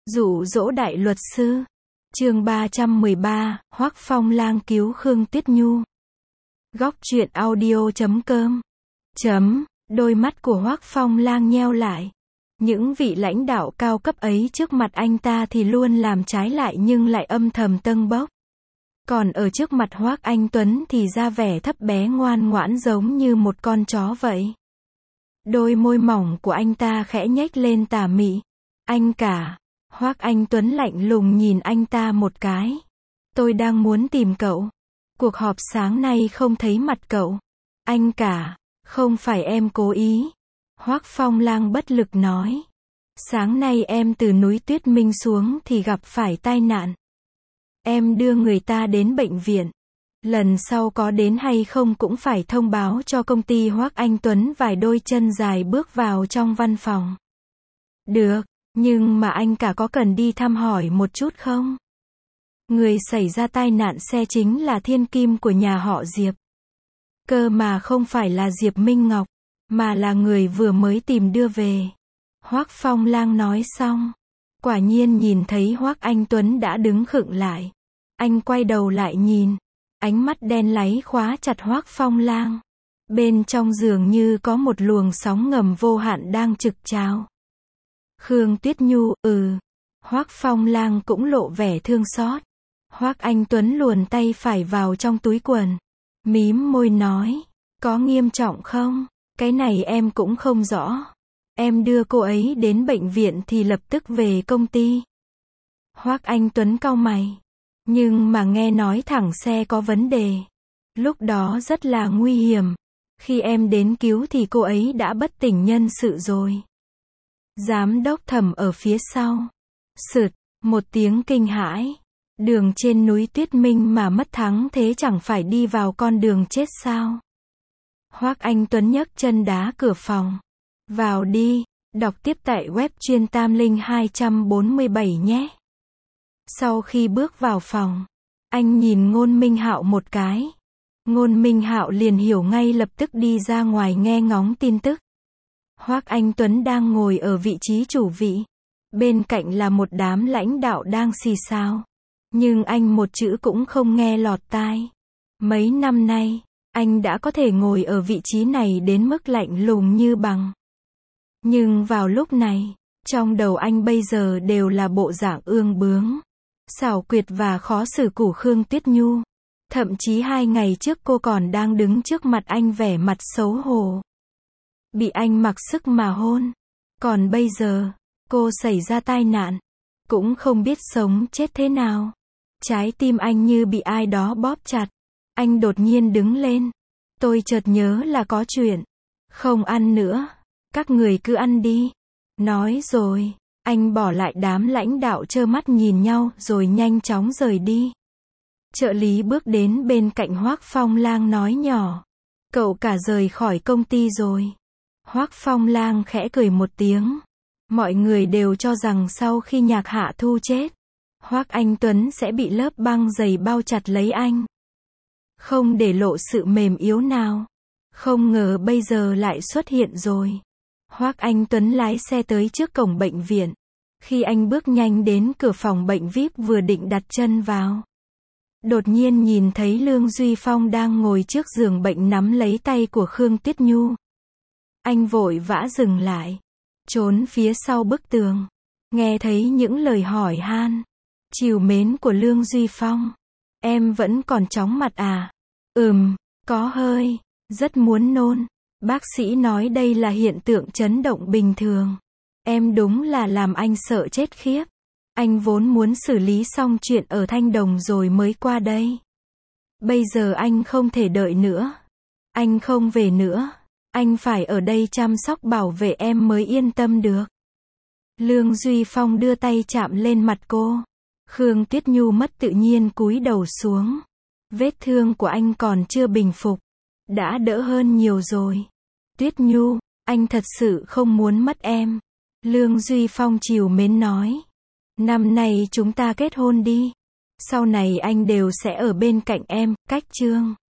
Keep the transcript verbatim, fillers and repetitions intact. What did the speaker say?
Dụ dỗ đại luật sư. Chương ba trăm mười ba, Hoắc Phong Lang cứu Khương Tuyết Nhu. Góc truyện audio chấm com. Chấm, đôi mắt của Hoắc Phong Lang nheo lại. Những vị lãnh đạo cao cấp ấy trước mặt anh ta thì luôn làm trái lại nhưng lại âm thầm tâng bốc. Còn ở trước mặt Hoắc Anh Tuấn thì ra vẻ thấp bé ngoan ngoãn giống như một con chó vậy. Đôi môi mỏng của anh ta khẽ nhếch lên tà mị. Anh cả. Hoắc Anh Tuấn lạnh lùng nhìn anh ta một cái. Tôi đang muốn tìm cậu. Cuộc họp sáng nay không thấy mặt cậu. Anh cả. Không phải em cố ý. Hoắc Phong Lang bất lực nói. Sáng nay em từ núi Tuyết Minh xuống thì gặp phải tai nạn. Em đưa người ta đến bệnh viện. Lần sau có đến hay không cũng phải thông báo cho công ty. Hoắc Anh Tuấn vài đôi chân dài bước vào trong văn phòng. Được, nhưng mà anh cả có cần đi thăm hỏi một chút không? Người xảy ra tai nạn xe chính là thiên kim của nhà họ Diệp. Cơ mà không phải là Diệp Minh Ngọc, mà là người vừa mới tìm đưa về. Hoắc Phong Lang nói xong. Quả nhiên nhìn thấy Hoắc Anh Tuấn đã đứng khựng lại. Anh quay đầu lại nhìn. Ánh mắt đen láy khóa chặt Hoắc Phong Lang. Bên trong dường như có một luồng sóng ngầm vô hạn đang trực trào. Khương Tuyết Nhu, ừ. Hoắc Phong Lang cũng lộ vẻ thương xót. Hoắc Anh Tuấn luồn tay phải vào trong túi quần. Mím môi nói. Có nghiêm trọng không? Cái này em cũng không rõ. Em đưa cô ấy đến bệnh viện thì lập tức về công ty. Hoắc Anh Tuấn cau mày. Nhưng mà nghe nói thẳng xe có vấn đề. Lúc đó rất là nguy hiểm. Khi em đến cứu thì cô ấy đã bất tỉnh nhân sự rồi. Giám đốc Thẩm ở phía sau. Sượt, một tiếng kinh hãi. Đường trên núi Tuyết Minh mà mất thắng thế chẳng phải đi vào con đường chết sao? Hoắc Anh Tuấn nhấc chân đá cửa phòng. Vào đi, đọc tiếp tại web chuyên tam linh hai bốn bảy nhé. Sau khi bước vào phòng, anh nhìn Ngôn Minh Hạo một cái. Ngôn Minh Hạo liền hiểu ngay lập tức đi ra ngoài nghe ngóng tin tức. Hoắc Anh Tuấn đang ngồi ở vị trí chủ vị. Bên cạnh là một đám lãnh đạo đang xì xào. Nhưng anh một chữ cũng không nghe lọt tai. Mấy năm nay, anh đã có thể ngồi ở vị trí này đến mức lạnh lùng như bằng. Nhưng vào lúc này, trong đầu anh bây giờ đều là bộ dạng ương bướng, xảo quyệt và khó xử của Khương Tuyết Nhu. Thậm chí hai ngày trước cô còn đang đứng trước mặt anh vẻ mặt xấu hổ. Bị anh mặc sức mà hôn. Còn bây giờ, cô xảy ra tai nạn. Cũng không biết sống chết thế nào. Trái tim anh như bị ai đó bóp chặt. Anh đột nhiên đứng lên. Tôi chợt nhớ là có chuyện. Không ăn nữa. Các người cứ ăn đi. Nói rồi, anh bỏ lại đám lãnh đạo trơ mắt nhìn nhau rồi nhanh chóng rời đi. Trợ lý bước đến bên cạnh Hoắc Phong Lang nói nhỏ. Cậu cả rời khỏi công ty rồi. Hoắc Phong Lang khẽ cười một tiếng. Mọi người đều cho rằng sau khi Nhạc Hạ Thu chết, Hoắc Anh Tuấn sẽ bị lớp băng dày bao chặt lấy anh. Không để lộ sự mềm yếu nào. Không ngờ bây giờ lại xuất hiện rồi. Hoắc Anh Tuấn lái xe tới trước cổng bệnh viện. Khi anh bước nhanh đến cửa phòng bệnh vi ai pi vừa định đặt chân vào. Đột nhiên nhìn thấy Lương Duy Phong đang ngồi trước giường bệnh nắm lấy tay của Khương Tuyết Nhu. Anh vội vã dừng lại. Trốn phía sau bức tường. Nghe thấy những lời hỏi han, trìu mến của Lương Duy Phong. Em vẫn còn chóng mặt à? Ừm, có hơi. Rất muốn nôn. Bác sĩ nói đây là hiện tượng chấn động bình thường. Em đúng là làm anh sợ chết khiếp. Anh vốn muốn xử lý xong chuyện ở Thanh Đồng rồi mới qua đây. Bây giờ anh không thể đợi nữa. Anh không về nữa. Anh phải ở đây chăm sóc bảo vệ em mới yên tâm được. Lương Duy Phong đưa tay chạm lên mặt cô. Khương Tuyết Nhu mất tự nhiên cúi đầu xuống. Vết thương của anh còn chưa bình phục. Đã đỡ hơn nhiều rồi. Tuyết Nhu, anh thật sự không muốn mất em. Lương Duy Phong trìu mến nói. Năm nay chúng ta kết hôn đi. Sau này anh đều sẽ ở bên cạnh em, cách chương.